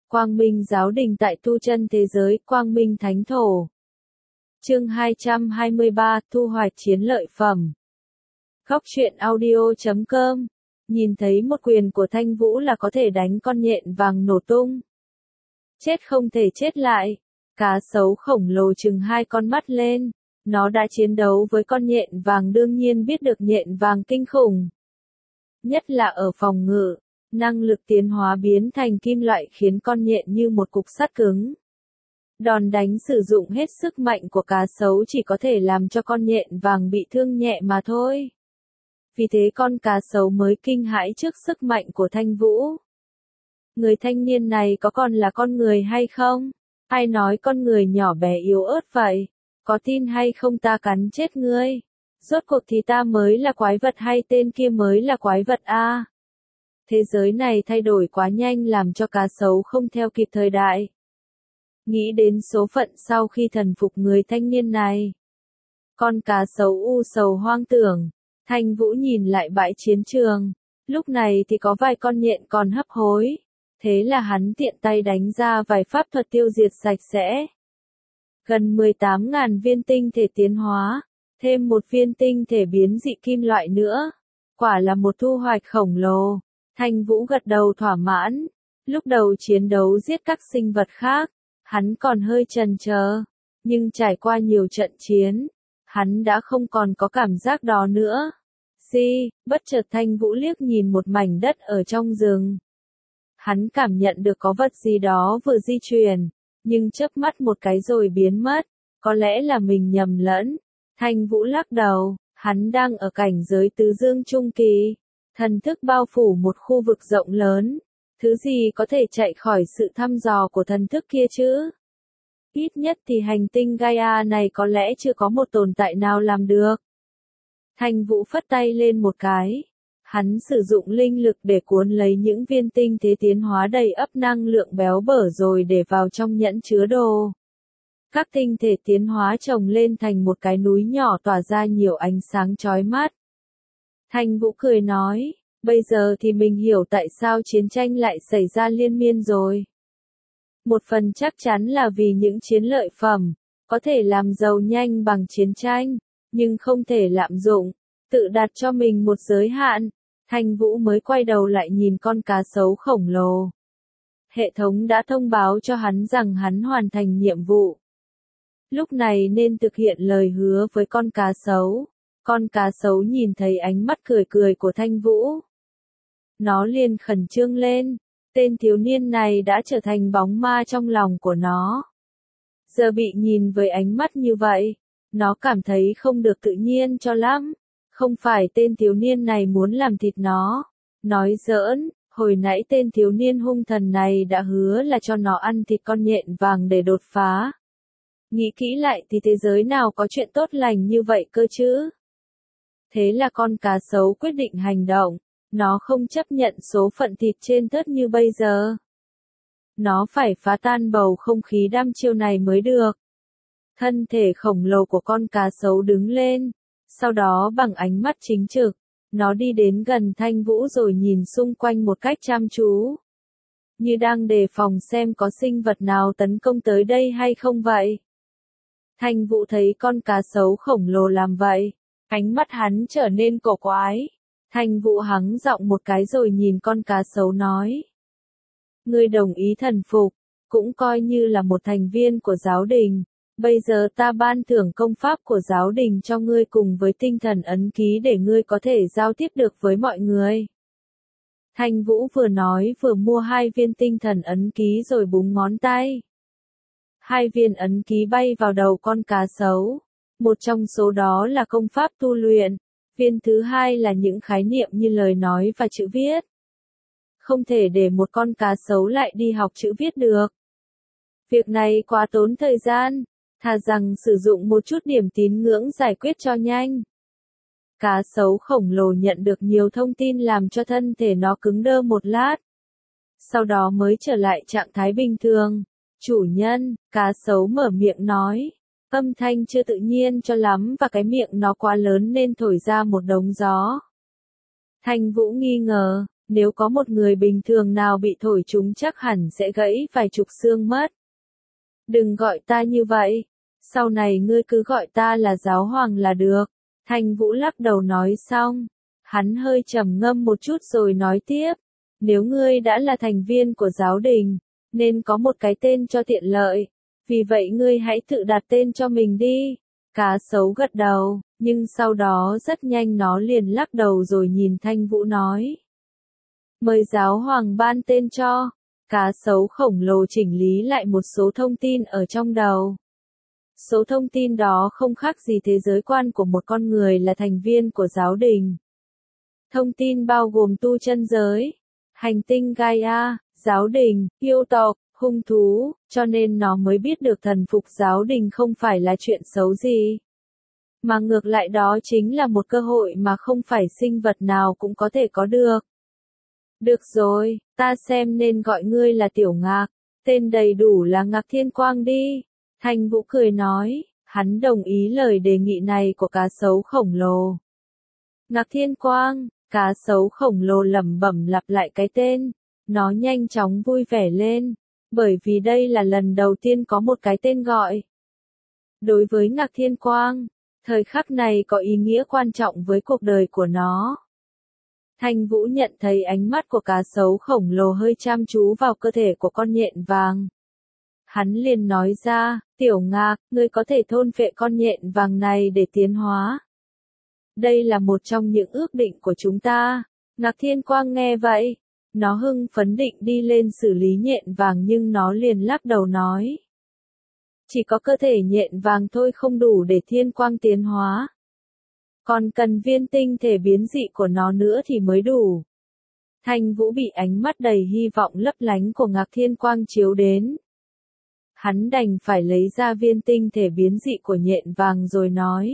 Quang Minh Giáo Đình tại tu chân thế giới, Quang Minh Thánh Thổ. Chương 223, thu hoạch chiến lợi phẩm. Góc truyện audio.com. Nhìn thấy một quyền của Thanh Vũ là có thể đánh con nhện vàng nổ tung. Chết không thể chết lại. Cá sấu khổng lồ trừng hai con mắt lên. Nó đã chiến đấu với con nhện vàng, đương nhiên biết được nhện vàng kinh khủng. Nhất là ở phòng ngự, năng lực tiến hóa biến thành kim loại khiến con nhện như một cục sắt cứng. Đòn đánh sử dụng hết sức mạnh của cá sấu chỉ có thể làm cho con nhện vàng bị thương nhẹ mà thôi. Vì thế con cá sấu mới kinh hãi trước sức mạnh của Thanh Vũ. Người thanh niên này có còn là con người hay không? Ai nói con người nhỏ bé yếu ớt vậy? Có tin hay không ta cắn chết ngươi? Rốt cuộc thì ta mới là quái vật hay tên kia mới là quái vật a? Thế giới này thay đổi quá nhanh làm cho cá sấu không theo kịp thời đại. Nghĩ đến số phận sau khi thần phục người thanh niên này. Con cá sấu u sầu hoang tưởng. Thanh Vũ nhìn lại bãi chiến trường. Lúc này thì có vài con nhện còn hấp hối. Thế là hắn tiện tay đánh ra vài pháp thuật tiêu diệt sạch sẽ. Gần 18.000 viên tinh thể tiến hóa. Thêm một viên tinh thể biến dị kim loại nữa. Quả là một thu hoạch khổng lồ. Thanh Vũ gật đầu thỏa mãn. Lúc đầu chiến đấu giết các sinh vật khác, hắn còn hơi chần chờ. Nhưng trải qua nhiều trận chiến, hắn đã không còn có cảm giác đó nữa. Bất chợt Thanh Vũ liếc nhìn một mảnh đất ở trong rừng. Hắn cảm nhận được có vật gì đó vừa di chuyển, nhưng chớp mắt một cái rồi biến mất. Có lẽ là mình nhầm lẫn. Thanh Vũ lắc đầu, hắn đang ở cảnh giới tứ dương trung kỳ. Thần thức bao phủ một khu vực rộng lớn. Thứ gì có thể chạy khỏi sự thăm dò của thần thức kia chứ? Ít nhất thì hành tinh Gaia này có lẽ chưa có một tồn tại nào làm được. Thanh Vũ phất tay lên một cái. Hắn sử dụng linh lực để cuốn lấy những viên tinh thế tiến hóa đầy ắp năng lượng béo bở rồi để vào trong nhẫn chứa đồ. Các tinh thể tiến hóa chồng lên thành một cái núi nhỏ tỏa ra nhiều ánh sáng chói mắt. Thanh Vũ cười nói, bây giờ thì mình hiểu tại sao chiến tranh lại xảy ra liên miên rồi. Một phần chắc chắn là vì những chiến lợi phẩm, có thể làm giàu nhanh bằng chiến tranh, nhưng không thể lạm dụng, tự đặt cho mình một giới hạn. Thanh Vũ mới quay đầu lại nhìn con cá sấu khổng lồ. Hệ thống đã thông báo cho hắn rằng hắn hoàn thành nhiệm vụ. Lúc này nên thực hiện lời hứa với con cá sấu. Con cá sấu nhìn thấy ánh mắt cười cười của Thanh Vũ. Nó liền khẩn trương lên. Tên thiếu niên này đã trở thành bóng ma trong lòng của nó. Giờ bị nhìn với ánh mắt như vậy, nó cảm thấy không được tự nhiên cho lắm. Không phải tên thiếu niên này muốn làm thịt nó. Nói giỡn, hồi nãy tên thiếu niên hung thần này đã hứa là cho nó ăn thịt con nhện vàng để đột phá. Nghĩ kỹ lại thì thế giới nào có chuyện tốt lành như vậy cơ chứ? Thế là con cá sấu quyết định hành động. Nó không chấp nhận số phận thịt trên thớt như bây giờ. Nó phải phá tan bầu không khí đăm chiêu này mới được. Thân thể khổng lồ của con cá sấu đứng lên. Sau đó bằng ánh mắt chính trực, nó đi đến gần Thanh Vũ rồi nhìn xung quanh một cách chăm chú. Như đang đề phòng xem có sinh vật nào tấn công tới đây hay không vậy. Thanh Vũ thấy con cá sấu khổng lồ làm vậy. Ánh mắt hắn trở nên cổ quái. Thanh Vũ hắng giọng một cái rồi nhìn con cá sấu nói. Ngươi đồng ý thần phục, cũng coi như là một thành viên của giáo đình. Bây giờ ta ban thưởng công pháp của giáo đình cho ngươi cùng với tinh thần ấn ký để ngươi có thể giao tiếp được với mọi người. Thanh Vũ vừa nói vừa mua 2 viên tinh thần ấn ký rồi búng ngón tay. 2 viên ấn ký bay vào đầu con cá sấu. Một trong số đó là công pháp tu luyện. Viên thứ hai là những khái niệm như lời nói và chữ viết. Không thể để một con cá sấu lại đi học chữ viết được. Việc này quá tốn thời gian, thà rằng sử dụng một chút điểm tín ngưỡng giải quyết cho nhanh. Cá sấu khổng lồ nhận được nhiều thông tin làm cho thân thể nó cứng đơ một lát. Sau đó mới trở lại trạng thái bình thường. Chủ nhân, cá sấu mở miệng nói. Âm thanh chưa tự nhiên cho lắm và cái miệng nó quá lớn nên thổi ra một đống gió. Thanh Vũ nghi ngờ, Nếu có một người bình thường nào bị thổi trúng chắc hẳn sẽ gãy vài chục xương mất. Đừng gọi ta như vậy. Sau này ngươi cứ gọi ta là giáo hoàng là được. Thanh Vũ lắc đầu nói xong. Hắn hơi trầm ngâm một chút rồi nói tiếp. Nếu ngươi đã là thành viên của giáo đình, nên có một cái tên cho tiện lợi. Vì vậy ngươi hãy tự đặt tên cho mình đi. Cá sấu gật đầu, nhưng sau đó rất nhanh nó liền lắc đầu rồi nhìn Thanh Vũ nói. Mời giáo hoàng ban tên cho. Cá sấu khổng lồ chỉnh lý lại một số thông tin ở trong đầu. Số thông tin đó không khác gì thế giới quan của một con người là thành viên của giáo đình. Thông tin bao gồm tu chân giới, hành tinh Gaia, giáo đình, yêu tộc, hung thú, cho nên nó mới biết được thần phục giáo đình không phải là chuyện xấu gì. Mà ngược lại đó chính là một cơ hội mà không phải sinh vật nào cũng có thể có được. Được rồi, ta xem nên gọi ngươi là Tiểu Ngạc, tên đầy đủ là Ngạc Thiên Quang đi. Thanh Vũ cười nói, hắn đồng ý lời đề nghị này của cá sấu khổng lồ. Ngạc Thiên Quang, cá sấu khổng lồ lẩm bẩm lặp lại cái tên, nó nhanh chóng vui vẻ lên, bởi vì đây là lần đầu tiên có một cái tên gọi. Đối với Ngạc Thiên Quang, thời khắc này có ý nghĩa quan trọng với cuộc đời của nó. Thanh Vũ nhận thấy ánh mắt của cá sấu khổng lồ hơi chăm chú vào cơ thể của con nhện vàng. Hắn liền nói ra, Tiểu Ngạc, ngươi có thể thôn phệ con nhện vàng này để tiến hóa. Đây là một trong những ước định của chúng ta. Ngạc Thiên Quang nghe vậy, nó hưng phấn định đi lên xử lý nhện vàng nhưng nó liền lắc đầu nói. Chỉ có cơ thể nhện vàng thôi không đủ để Thiên Quang tiến hóa. Còn cần viên tinh thể biến dị của nó nữa thì mới đủ. Thanh Vũ bị ánh mắt đầy hy vọng lấp lánh của Ngạc Thiên Quang chiếu đến. Hắn đành phải lấy ra viên tinh thể biến dị của nhện vàng rồi nói.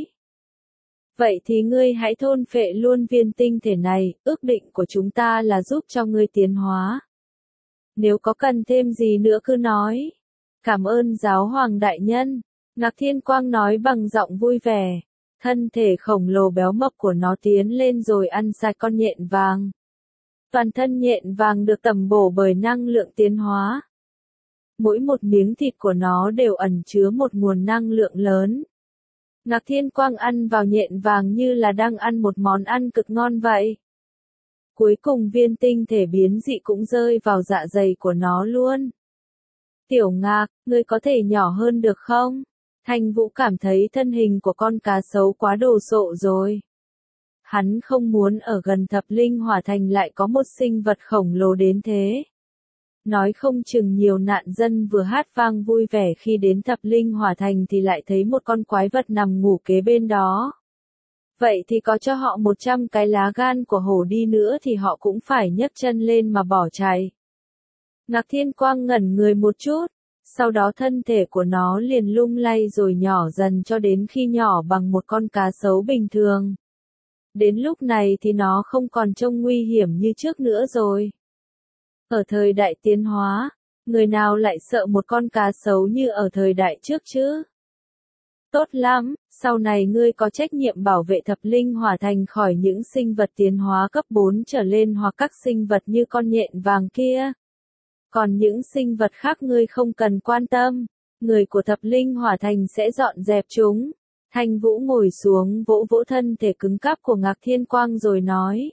Vậy thì ngươi hãy thôn phệ luôn viên tinh thể này, ước định của chúng ta là giúp cho ngươi tiến hóa. Nếu có cần thêm gì nữa cứ nói. Cảm ơn giáo hoàng đại nhân. Ngạc Thiên Quang nói bằng giọng vui vẻ. Thân thể khổng lồ béo mập của nó tiến lên rồi ăn sạch con nhện vàng. Toàn thân nhện vàng được tẩm bổ bởi năng lượng tiến hóa. Mỗi một miếng thịt của nó đều ẩn chứa một nguồn năng lượng lớn. Ngạc Thiên Quang ăn vào nhện vàng như là đang ăn một món ăn cực ngon vậy. Cuối cùng viên tinh thể biến dị cũng rơi vào dạ dày của nó luôn. Tiểu Ngạc, ngươi có thể nhỏ hơn được không? Thanh Vũ cảm thấy thân hình của con cá sấu quá đồ sộ rồi. Hắn không muốn ở gần Thập Linh Hỏa Thành lại có một sinh vật khổng lồ đến thế. Nói không chừng nhiều nạn dân vừa hát vang vui vẻ khi đến Thập Linh Hỏa Thành thì lại thấy một con quái vật nằm ngủ kế bên đó. Vậy thì có cho họ 100 cái lá gan của hổ đi nữa thì họ cũng phải nhấc chân lên mà bỏ chạy. Ngạc Thiên Quang ngẩn người một chút, sau đó thân thể của nó liền lung lay rồi nhỏ dần cho đến khi nhỏ bằng một con cá sấu bình thường. Đến lúc này thì nó không còn trông nguy hiểm như trước nữa rồi. Ở thời đại tiến hóa, người nào lại sợ một con cá sấu như ở thời đại trước chứ? Tốt lắm, sau này ngươi có trách nhiệm bảo vệ Thập Linh Hỏa Thành khỏi những sinh vật tiến hóa cấp 4 trở lên hoặc các sinh vật như con nhện vàng kia. Còn những sinh vật khác ngươi không cần quan tâm, người của Thập Linh Hỏa Thành sẽ dọn dẹp chúng. Thanh Vũ ngồi xuống vỗ vỗ thân thể cứng cáp của Ngạc Thiên Quang rồi nói.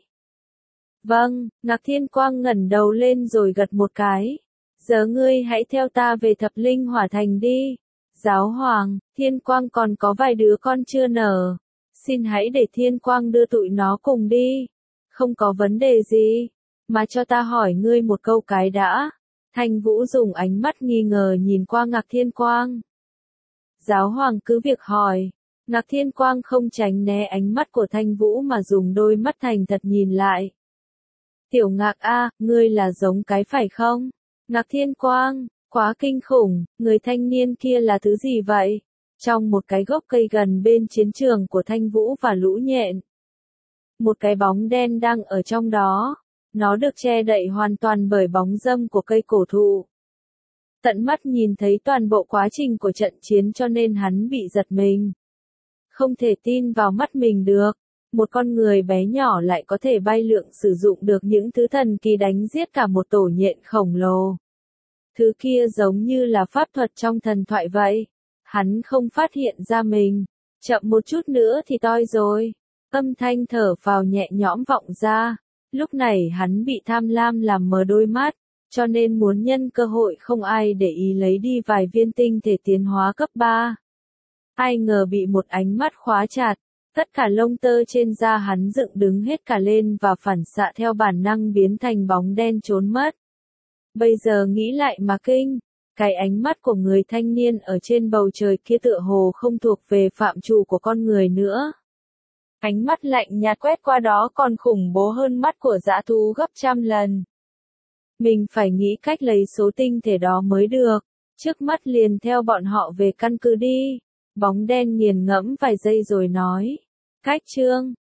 Vâng, Ngạc Thiên Quang ngẩng đầu lên rồi gật một cái. Giờ ngươi hãy theo ta về Thập Linh Hỏa Thành đi. Giáo hoàng, Thiên Quang còn có vài đứa con chưa nở. Xin hãy để Thiên Quang đưa tụi nó cùng đi. Không có vấn đề gì. Mà cho ta hỏi ngươi một câu cái đã. Thanh Vũ dùng ánh mắt nghi ngờ nhìn qua Ngạc Thiên Quang. Giáo hoàng cứ việc hỏi. Ngạc Thiên Quang không tránh né ánh mắt của Thanh Vũ mà dùng đôi mắt thành thật nhìn lại. Tiểu Ngạc a, ngươi là giống cái phải không? Ngạc Thiên Quang, quá kinh khủng, người thanh niên kia là thứ gì vậy? Trong một cái gốc cây gần bên chiến trường của Thanh Vũ và lũ nhện. Một cái bóng đen đang ở trong đó. Nó được che đậy hoàn toàn bởi bóng râm của cây cổ thụ. Tận mắt nhìn thấy toàn bộ quá trình của trận chiến cho nên hắn bị giật mình. Không thể tin vào mắt mình được. Một con người bé nhỏ lại có thể bay lượn sử dụng được những thứ thần kỳ đánh giết cả một tổ nhện khổng lồ. Thứ kia giống như là pháp thuật trong thần thoại vậy. Hắn không phát hiện ra mình. Chậm một chút nữa thì toi rồi. Âm thanh thở phào nhẹ nhõm vọng ra. Lúc này hắn bị tham lam làm mờ đôi mắt, cho nên muốn nhân cơ hội không ai để ý lấy đi vài viên tinh thể tiến hóa cấp 3. Ai ngờ bị một ánh mắt khóa chặt, tất cả lông tơ trên da hắn dựng đứng hết cả lên và phản xạ theo bản năng biến thành bóng đen trốn mất. Bây giờ nghĩ lại mà kinh, cái ánh mắt của người thanh niên ở trên bầu trời kia tựa hồ không thuộc về phạm trù của con người nữa. Ánh mắt lạnh nhạt quét qua đó còn khủng bố hơn mắt của dã thú gấp trăm lần. Mình phải nghĩ cách lấy số tinh thể đó mới được, trước mắt liền theo bọn họ về căn cứ đi. Bóng đen nghiền ngẫm vài giây rồi nói. Cách chương